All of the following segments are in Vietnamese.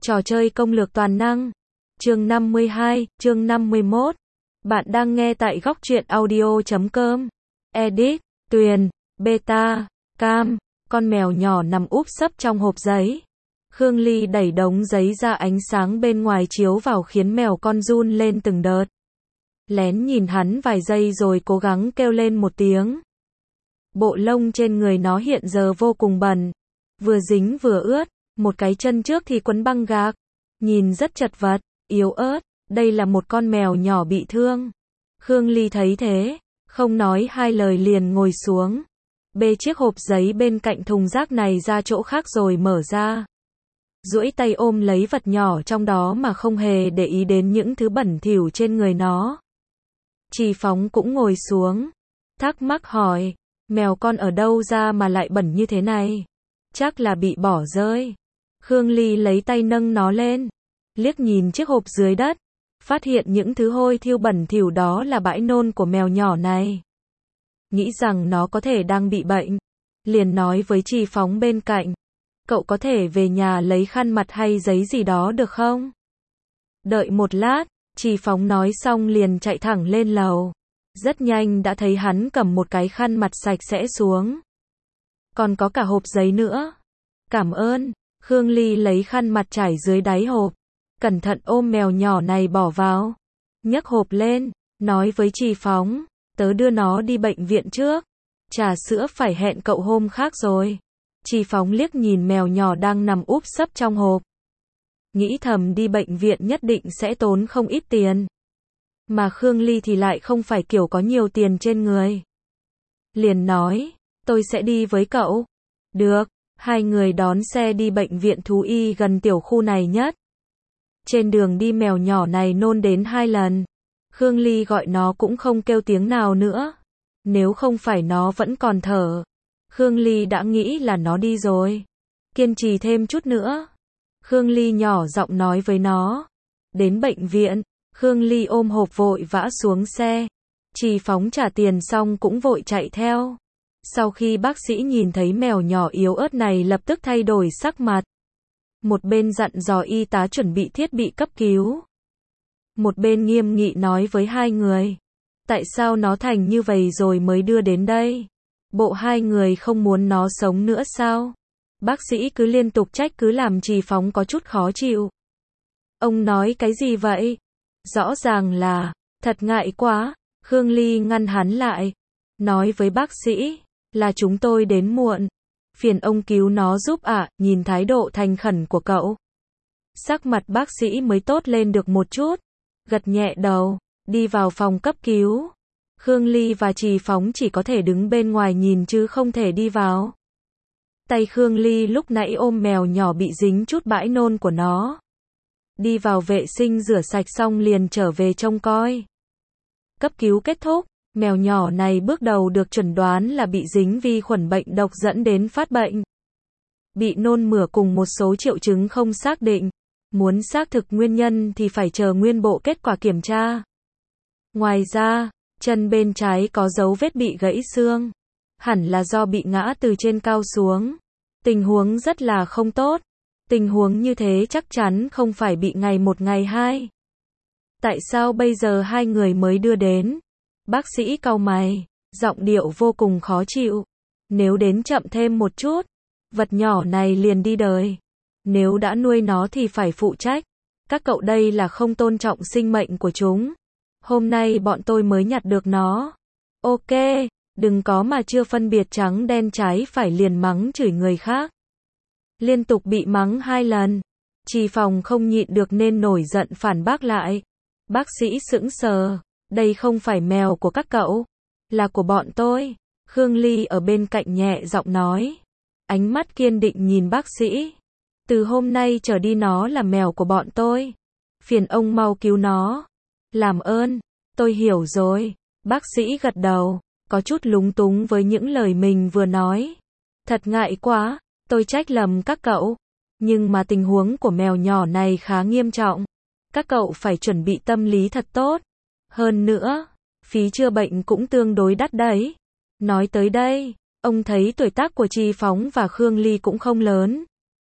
Trò chơi công lược toàn năng. Chương 52, chương 51. Bạn đang nghe tại góc truyện audio.com. Edit, Tuyền, Beta, Cam. Con mèo nhỏ nằm úp sấp trong hộp giấy. Khương Ly đẩy đống giấy ra, ánh sáng bên ngoài chiếu vào khiến mèo con run lên từng đợt. Lén nhìn hắn vài giây rồi cố gắng kêu lên một tiếng. Bộ lông trên người nó hiện giờ vô cùng bẩn, vừa dính vừa ướt, một cái chân trước thì quấn băng gạc, nhìn rất chật vật, yếu ớt, đây là một con mèo nhỏ bị thương. Khương Ly thấy thế, không nói hai lời liền ngồi xuống, bê chiếc hộp giấy bên cạnh thùng rác này ra chỗ khác rồi mở ra. Duỗi tay ôm lấy vật nhỏ trong đó mà không hề để ý đến những thứ bẩn thỉu trên người nó. Trì Phóng cũng ngồi xuống, thắc mắc hỏi, mèo con ở đâu ra mà lại bẩn như thế này? Chắc là bị bỏ rơi. Khương Ly lấy tay nâng nó lên, liếc nhìn chiếc hộp dưới đất, phát hiện những thứ hôi thiêu bẩn thỉu đó là bãi nôn của mèo nhỏ này. Nghĩ rằng nó có thể đang bị bệnh, liền nói với Trì Phóng bên cạnh, cậu có thể về nhà lấy khăn mặt hay giấy gì đó được không? Đợi một lát, Trì Phóng nói xong liền chạy thẳng lên lầu. Rất nhanh đã thấy hắn cầm một cái khăn mặt sạch sẽ xuống. Còn có cả hộp giấy nữa. Cảm ơn. Khương Ly lấy khăn mặt trải dưới đáy hộp, cẩn thận ôm mèo nhỏ này bỏ vào. Nhấc hộp lên, nói với Trì Phóng, tớ đưa nó đi bệnh viện trước. Trà sữa phải hẹn cậu hôm khác rồi. Trì Phóng liếc nhìn mèo nhỏ đang nằm úp sấp trong hộp. Nghĩ thầm đi bệnh viện nhất định sẽ tốn không ít tiền. Mà Khương Ly thì lại không phải kiểu có nhiều tiền trên người. Liền nói, tôi sẽ đi với cậu. Được, hai người đón xe đi bệnh viện thú y gần tiểu khu này nhất. Trên đường đi mèo nhỏ này nôn đến 2 lần. Khương Ly gọi nó cũng không kêu tiếng nào nữa. Nếu không phải nó vẫn còn thở, Khương Ly đã nghĩ là nó đi rồi. Kiên trì thêm chút nữa. Khương Ly nhỏ giọng nói với nó. Đến bệnh viện, Khương Ly ôm hộp vội vã xuống xe. Trì Phóng trả tiền xong cũng vội chạy theo. Sau khi bác sĩ nhìn thấy mèo nhỏ yếu ớt này lập tức thay đổi sắc mặt. Một bên dặn dò y tá chuẩn bị thiết bị cấp cứu. Một bên nghiêm nghị nói với hai người. Tại sao nó thành như vậy rồi mới đưa đến đây? Bộ hai người không muốn nó sống nữa sao? Bác sĩ cứ liên tục trách cứ làm Trì Phóng có chút khó chịu. Ông nói cái gì vậy? Rõ ràng là, thật ngại quá. Khương Ly ngăn hắn lại. Nói với bác sĩ, là chúng tôi đến muộn. Phiền ông cứu nó giúp ạ. Nhìn thái độ thành khẩn của cậu, sắc mặt bác sĩ mới tốt lên được một chút. Gật nhẹ đầu, đi vào phòng cấp cứu. Khương Ly và Trì Phóng chỉ có thể đứng bên ngoài nhìn chứ không thể đi vào. Tay Khương Ly lúc nãy ôm mèo nhỏ bị dính chút bãi nôn của nó. Đi vào vệ sinh rửa sạch xong liền trở về trông coi. Cấp cứu kết thúc, mèo nhỏ này bước đầu được chẩn đoán là bị dính vi khuẩn bệnh độc dẫn đến phát bệnh. Bị nôn mửa cùng một số triệu chứng không xác định. Muốn xác thực nguyên nhân thì phải chờ nguyên bộ kết quả kiểm tra. Ngoài ra, chân bên trái có dấu vết bị gãy xương. Hẳn là do bị ngã từ trên cao xuống. Tình huống rất là không tốt. Tình huống như thế chắc chắn không phải bị ngày một ngày hai. Tại sao bây giờ hai người mới đưa đến? Bác sĩ cau mày, giọng điệu vô cùng khó chịu. Nếu đến chậm thêm một chút, vật nhỏ này liền đi đời. Nếu đã nuôi nó thì phải phụ trách. Các cậu đây là không tôn trọng sinh mệnh của chúng. Hôm nay bọn tôi mới nhặt được nó. Ok, đừng có mà chưa phân biệt trắng đen trái phải liền mắng chửi người khác. Liên tục bị mắng 2 lần. Trì Phóng không nhịn được nên nổi giận phản bác lại. Bác sĩ sững sờ. Đây không phải mèo của các cậu, là của bọn tôi. Khương Ly ở bên cạnh nhẹ giọng nói. Ánh mắt kiên định nhìn bác sĩ. Từ hôm nay trở đi nó là mèo của bọn tôi. Phiền ông mau cứu nó. Làm ơn, tôi hiểu rồi. Bác sĩ gật đầu, có chút lúng túng với những lời mình vừa nói. Thật ngại quá, tôi trách lầm các cậu. Nhưng mà tình huống của mèo nhỏ này khá nghiêm trọng. Các cậu phải chuẩn bị tâm lý thật tốt. Hơn nữa, phí chữa bệnh cũng tương đối đắt đấy. Nói tới đây, ông thấy tuổi tác của Trì Phóng và Khương Ly cũng không lớn.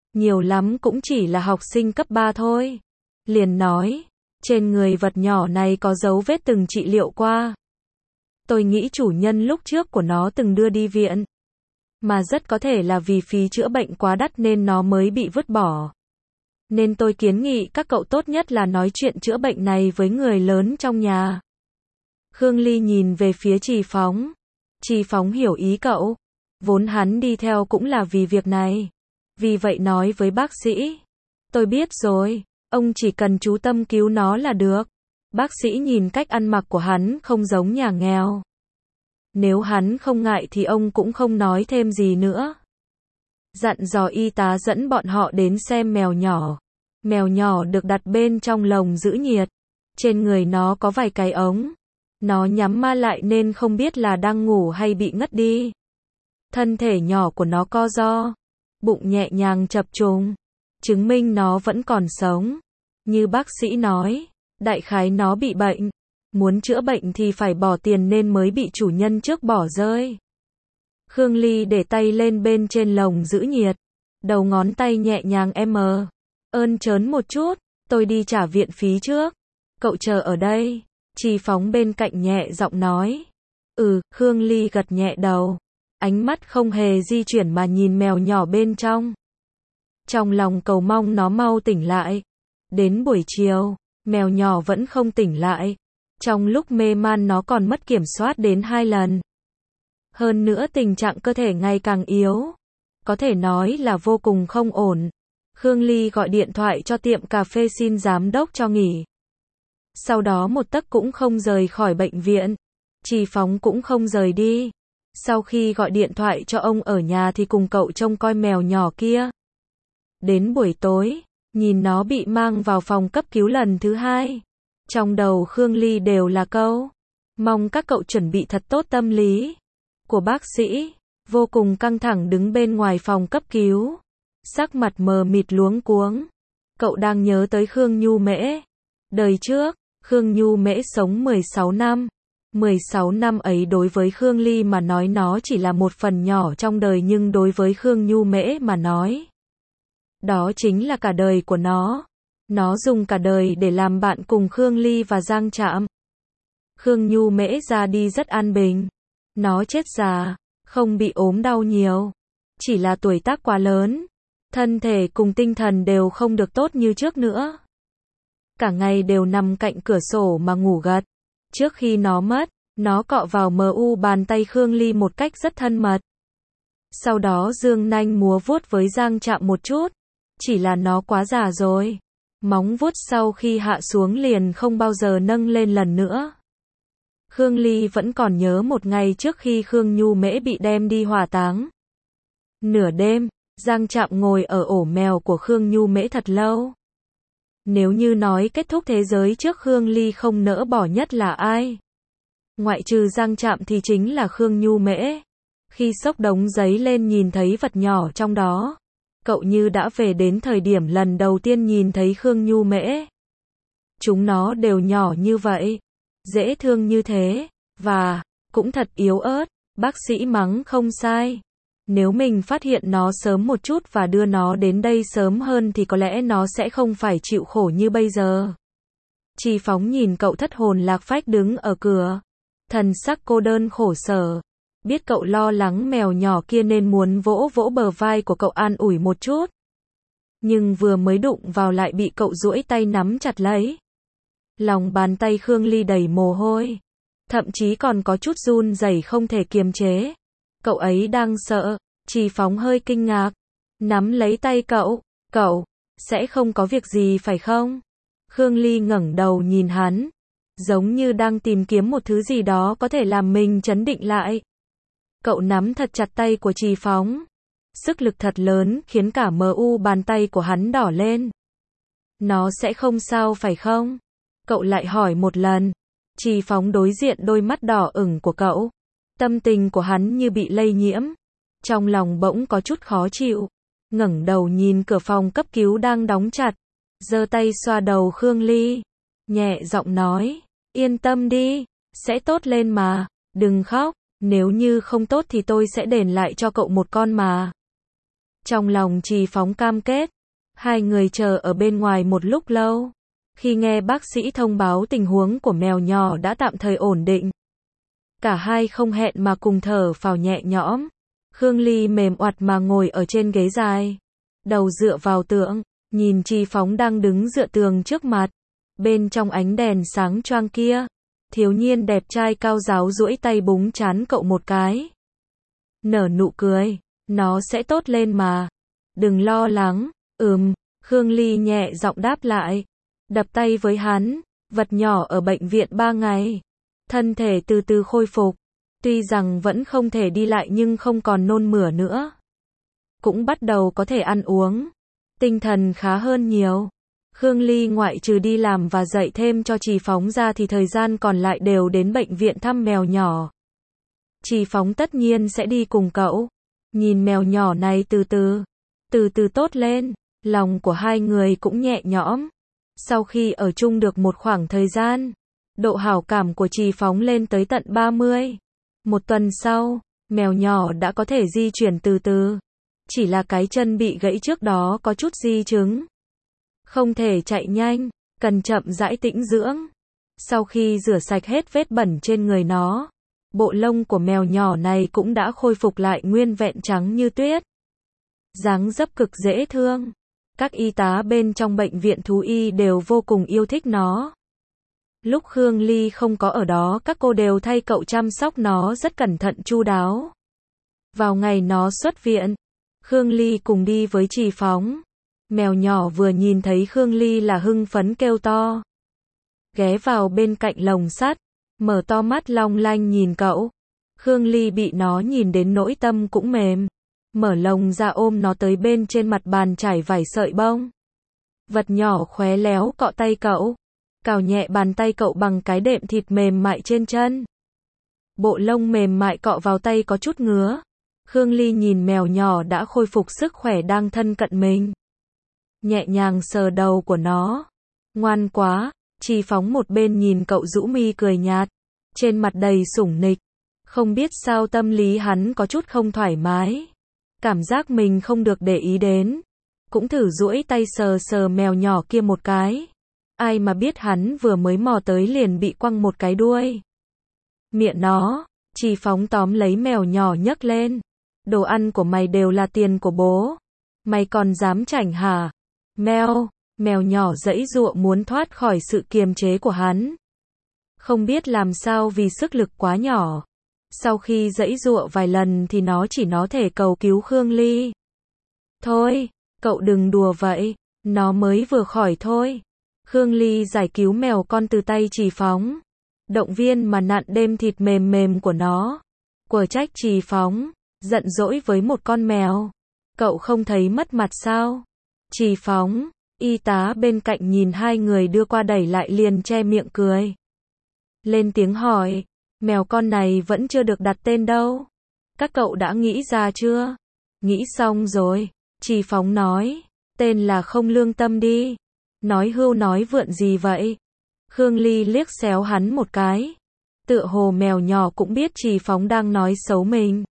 Nhiều lắm cũng chỉ là học sinh cấp 3 thôi. Liền nói, trên người vật nhỏ này có dấu vết từng trị liệu qua. Tôi nghĩ chủ nhân lúc trước của nó từng đưa đi viện. Mà rất có thể là vì phí chữa bệnh quá đắt nên nó mới bị vứt bỏ. Nên tôi kiến nghị các cậu tốt nhất là nói chuyện chữa bệnh này với người lớn trong nhà. Khương Ly nhìn về phía Trì Phóng. Trì Phóng hiểu ý cậu. Vốn hắn đi theo cũng là vì việc này. Vì vậy nói với bác sĩ. Tôi biết rồi, ông chỉ cần chú tâm cứu nó là được. Bác sĩ nhìn cách ăn mặc của hắn không giống nhà nghèo. Nếu hắn không ngại thì ông cũng không nói thêm gì nữa. Dặn dò y tá dẫn bọn họ đến xem mèo nhỏ. Mèo nhỏ được đặt bên trong lồng giữ nhiệt. Trên người nó có vài cái ống. Nó nhắm ma lại nên không biết là đang ngủ hay bị ngất đi. Thân thể nhỏ của nó co ro. Bụng nhẹ nhàng chập trùng. Chứng minh nó vẫn còn sống. Như bác sĩ nói, đại khái nó bị bệnh. Muốn chữa bệnh thì phải bỏ tiền nên mới bị chủ nhân trước bỏ rơi. Khương Ly để tay lên bên trên lồng giữ nhiệt. Đầu ngón tay nhẹ nhàng ơn trớn một chút, tôi đi trả viện phí trước. Cậu chờ ở đây. Trì Phóng bên cạnh nhẹ giọng nói. Khương Ly gật nhẹ đầu. Ánh mắt không hề di chuyển mà nhìn mèo nhỏ bên trong. Trong lòng cầu mong nó mau tỉnh lại. Đến buổi chiều, mèo nhỏ vẫn không tỉnh lại. Trong lúc mê man nó còn mất kiểm soát đến 2 lần. Hơn nữa tình trạng cơ thể ngày càng yếu. Có thể nói là vô cùng không ổn. Khương Ly gọi điện thoại cho tiệm cà phê xin giám đốc cho nghỉ. Sau đó một tấc cũng không rời khỏi bệnh viện. Trì Phóng cũng không rời đi. Sau khi gọi điện thoại cho ông ở nhà thì cùng cậu trông coi mèo nhỏ kia. Đến buổi tối, nhìn nó bị mang vào phòng cấp cứu lần thứ 2. Trong đầu Khương Ly đều là câu. Mong các cậu chuẩn bị thật tốt tâm lý. Của bác sĩ, vô cùng căng thẳng đứng bên ngoài phòng cấp cứu. Sắc mặt mờ mịt luống cuống. Cậu đang nhớ tới Khương Nhu Mễ. Đời trước, Khương Nhu Mễ sống 16 năm. 16 năm ấy đối với Khương Ly mà nói nó chỉ là một phần nhỏ trong đời nhưng đối với Khương Nhu Mễ mà nói. Đó chính là cả đời của nó. Nó dùng cả đời để làm bạn cùng Khương Ly và Giang Trạm. Khương Nhu Mễ ra đi rất an bình. Nó chết già, không bị ốm đau nhiều. Chỉ là tuổi tác quá lớn. Thân thể cùng tinh thần đều không được tốt như trước nữa. Cả ngày đều nằm cạnh cửa sổ mà ngủ gật. Trước khi nó mất, nó cọ vào bàn tay Khương Ly một cách rất thân mật. Sau đó dương nanh múa vuốt với Giang Trạm một chút. Chỉ là nó quá già rồi. Móng vuốt sau khi hạ xuống liền không bao giờ nâng lên lần nữa. Khương Ly vẫn còn nhớ một ngày trước khi Khương Nhu Mễ bị đem đi hỏa táng. Nửa đêm, Giang Trạm ngồi ở ổ mèo của Khương Nhu Mễ thật lâu. Nếu như nói kết thúc thế giới trước Khương Ly không nỡ bỏ nhất là ai? Ngoại trừ Giang Trạm thì chính là Khương Nhu Mễ. Khi xốc đống giấy lên nhìn thấy vật nhỏ trong đó. Cậu như đã về đến thời điểm lần đầu tiên nhìn thấy Khương Nhu Mễ. Chúng nó đều nhỏ như vậy. Dễ thương như thế. Và, cũng thật yếu ớt. Bác sĩ mắng không sai. Nếu mình phát hiện nó sớm một chút và đưa nó đến đây sớm hơn thì có lẽ nó sẽ không phải chịu khổ như bây giờ. Trì Phóng nhìn cậu thất hồn lạc phách đứng ở cửa. Thần sắc cô đơn khổ sở. Biết cậu lo lắng mèo nhỏ kia nên muốn vỗ vỗ bờ vai của cậu an ủi một chút. Nhưng vừa mới đụng vào lại bị cậu duỗi tay nắm chặt lấy. Lòng bàn tay Khương Ly đầy mồ hôi. Thậm chí còn có chút run rẩy không thể kiềm chế. Cậu ấy đang sợ. Trì Phóng hơi kinh ngạc. Nắm lấy tay cậu. Cậu, sẽ không có việc gì phải không? Khương Ly ngẩng đầu nhìn hắn. Giống như đang tìm kiếm một thứ gì đó có thể làm mình trấn định lại. Cậu nắm thật chặt tay của Trì Phóng. Sức lực thật lớn khiến cả bàn tay của hắn đỏ lên. Nó sẽ không sao phải không? Cậu lại hỏi một lần. Trì Phóng đối diện đôi mắt đỏ ửng của cậu. Tâm tình của hắn như bị lây nhiễm. Trong lòng bỗng có chút khó chịu. Ngẩng đầu nhìn cửa phòng cấp cứu đang đóng chặt. Giơ tay xoa đầu Khương Ly. Nhẹ giọng nói. Yên tâm đi. Sẽ tốt lên mà. Đừng khóc. Nếu như không tốt thì tôi sẽ đền lại cho cậu một con mà. Trong lòng Trì Phóng cam kết. Hai người chờ ở bên ngoài một lúc lâu. Khi nghe bác sĩ thông báo tình huống của mèo nhỏ đã tạm thời ổn định. Cả hai không hẹn mà cùng thở phào nhẹ nhõm. Khương Ly mềm oặt mà ngồi ở trên ghế dài. Đầu dựa vào tường, nhìn Trì Phóng đang đứng dựa tường trước mặt. Bên trong ánh đèn sáng choang kia, thiếu niên đẹp trai cao ráo duỗi tay búng trán cậu một cái. Nở nụ cười, nó sẽ tốt lên mà. Đừng lo lắng, Khương Ly nhẹ giọng đáp lại. Đập tay với hắn, vật nhỏ ở bệnh viện 3 ngày. Thân thể từ từ khôi phục. Tuy rằng vẫn không thể đi lại nhưng không còn nôn mửa nữa. Cũng bắt đầu có thể ăn uống. Tinh thần khá hơn nhiều. Khương Ly ngoại trừ đi làm và dạy thêm cho Trì Phóng ra thì thời gian còn lại đều đến bệnh viện thăm mèo nhỏ. Trì Phóng tất nhiên sẽ đi cùng cậu. Nhìn mèo nhỏ này từ từ tốt lên, lòng của hai người cũng nhẹ nhõm. Sau khi ở chung được một khoảng thời gian, độ hảo cảm của Trì Phóng lên tới tận 30. Một tuần sau, mèo nhỏ đã có thể di chuyển từ từ. Chỉ là cái chân bị gãy trước đó có chút di chứng. Không thể chạy nhanh, cần chậm rãi tĩnh dưỡng. Sau khi rửa sạch hết vết bẩn trên người nó, bộ lông của mèo nhỏ này cũng đã khôi phục lại nguyên vẹn trắng như tuyết. Dáng dấp cực dễ thương. Các y tá bên trong bệnh viện thú y đều vô cùng yêu thích nó. Lúc Khương Ly không có ở đó, các cô đều thay cậu chăm sóc nó rất cẩn thận chu đáo. Vào ngày nó xuất viện, Khương Ly cùng đi với Trì Phóng. Mèo nhỏ vừa nhìn thấy Khương Ly là hưng phấn kêu to. Ghé vào bên cạnh lồng sắt, mở to mắt long lanh nhìn cậu. Khương Ly bị nó nhìn đến nỗi tâm cũng mềm. Mở lồng ra ôm nó tới bên trên mặt bàn trải vải sợi bông. Vật nhỏ khéo léo cọ tay cậu. Cào nhẹ bàn tay cậu bằng cái đệm thịt mềm mại trên chân. Bộ lông mềm mại cọ vào tay có chút ngứa. Khương Ly nhìn mèo nhỏ đã khôi phục sức khỏe đang thân cận mình. Nhẹ nhàng sờ đầu của nó. Ngoan quá, Trì Phóng một bên nhìn cậu rũ mi cười nhạt. Trên mặt đầy sủng nịch. Không biết sao tâm lý hắn có chút không thoải mái. Cảm giác mình không được để ý đến. Cũng thử duỗi tay sờ sờ mèo nhỏ kia một cái. Ai mà biết hắn vừa mới mò tới liền bị quăng một cái đuôi. Miệng nó, Trì Phóng tóm lấy mèo nhỏ nhấc lên. Đồ ăn của mày đều là tiền của bố. Mày còn dám chảnh hả? Mèo nhỏ giãy giụa muốn thoát khỏi sự kiềm chế của hắn. Không biết làm sao vì sức lực quá nhỏ. Sau khi giãy giụa vài lần thì nó chỉ thể cầu cứu Khương Ly. Thôi, cậu đừng đùa vậy, nó mới vừa khỏi thôi. Khương Ly giải cứu mèo con từ tay Trì Phóng. Động viên mà nặn đêm thịt mềm mềm của nó. Quở trách Trì Phóng, giận dỗi với một con mèo. Cậu không thấy mất mặt sao? Trì Phóng, y tá bên cạnh nhìn hai người đưa qua đẩy lại liền che miệng cười. Lên tiếng hỏi, mèo con này vẫn chưa được đặt tên đâu. Các cậu đã nghĩ ra chưa? Nghĩ xong rồi, Trì Phóng nói, tên là Không Lương Tâm đi. Nói hưu nói vượn gì vậy? Khương Ly liếc xéo hắn một cái. Tựa hồ mèo nhỏ cũng biết Trì Phóng đang nói xấu mình.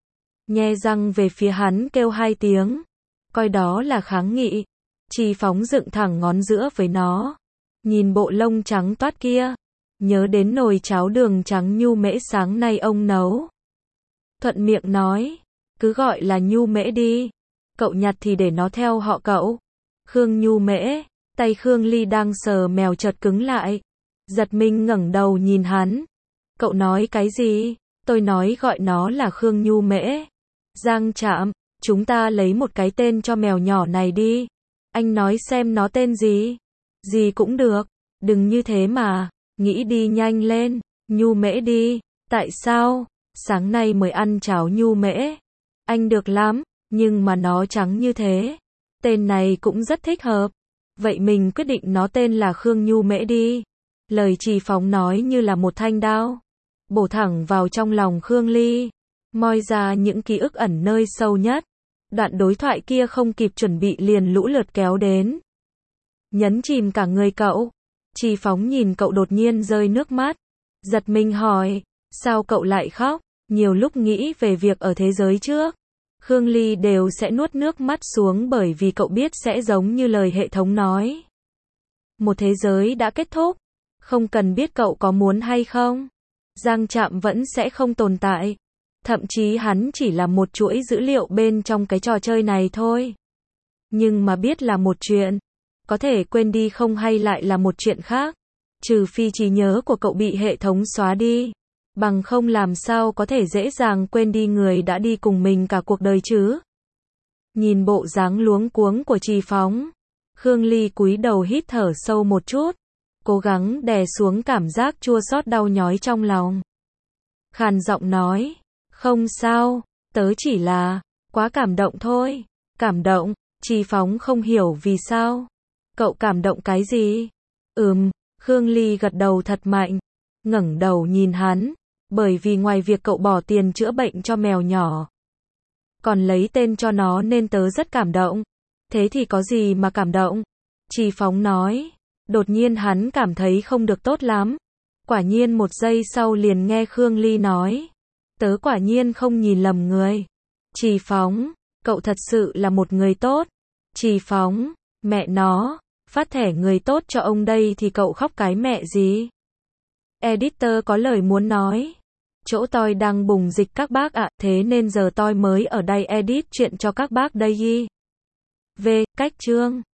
Nhe răng về phía hắn kêu hai tiếng. Coi đó là kháng nghị. Trì Phóng dựng thẳng ngón giữa với nó. Nhìn bộ lông trắng toát kia. Nhớ đến nồi cháo đường trắng nhu mễ sáng nay ông nấu. Thuận miệng nói. Cứ gọi là nhu mễ đi. Cậu nhặt thì để nó theo họ cậu. Khương nhu mễ. Tay Khương Ly đang sờ mèo chợt cứng lại. Giật mình ngẩng đầu nhìn hắn. Cậu nói cái gì? Tôi nói gọi nó là Khương nhu mễ. Giang Trạm, chúng ta lấy một cái tên cho mèo nhỏ này đi. Anh nói xem nó tên gì? Gì cũng được. Đừng như thế mà. Nghĩ đi nhanh lên. Nhu mễ đi. Tại sao? Sáng nay mới ăn cháo nhu mễ. Anh được lắm. Nhưng mà nó trắng như thế. Tên này cũng rất thích hợp. Vậy mình quyết định nó tên là Khương nhu mễ đi. Lời Trì Phóng nói như là một thanh đao. Bổ thẳng vào trong lòng Khương Ly. Moi ra những ký ức ẩn nơi sâu nhất. Đoạn đối thoại kia không kịp chuẩn bị liền lũ lượt kéo đến. Nhấn chìm cả người cậu. Trì Phóng nhìn cậu đột nhiên rơi nước mắt. Giật mình hỏi. Sao cậu lại khóc? Nhiều lúc nghĩ về việc ở thế giới trước. Khương Ly đều sẽ nuốt nước mắt xuống bởi vì cậu biết sẽ giống như lời hệ thống nói. Một thế giới đã kết thúc, không cần biết cậu có muốn hay không. Giang Trạm vẫn sẽ không tồn tại. Thậm chí hắn chỉ là một chuỗi dữ liệu bên trong cái trò chơi này thôi. Nhưng mà biết là một chuyện, có thể quên đi không hay lại là một chuyện khác. Trừ phi trí nhớ của cậu bị hệ thống xóa đi. Bằng không làm sao có thể dễ dàng quên đi người đã đi cùng mình cả cuộc đời chứ. Nhìn bộ dáng luống cuống của Trì Phóng, Khương Ly cúi đầu hít thở sâu một chút, cố gắng đè xuống cảm giác chua xót đau nhói trong lòng. Khàn giọng nói, không sao, tớ chỉ là quá cảm động thôi. Cảm động? Trì Phóng không hiểu vì sao. Cậu cảm động cái gì? Khương Ly gật đầu thật mạnh, ngẩng đầu nhìn hắn, bởi vì ngoài việc cậu bỏ tiền chữa bệnh cho mèo nhỏ, còn lấy tên cho nó nên tớ rất cảm động. Thế thì có gì mà cảm động? Trì Phóng nói. Đột nhiên hắn cảm thấy không được tốt lắm. Quả nhiên một giây sau liền nghe Khương Ly nói. Tớ quả nhiên không nhìn lầm người. Trì Phóng, cậu thật sự là một người tốt. Trì Phóng, mẹ nó, phát thẻ người tốt cho ông đây thì cậu khóc cái mẹ gì? Editor có lời muốn nói. Chỗ tôi đang bùng dịch các bác ạ, thế nên giờ tôi mới ở đây edit chuyện cho các bác đây. Cách chương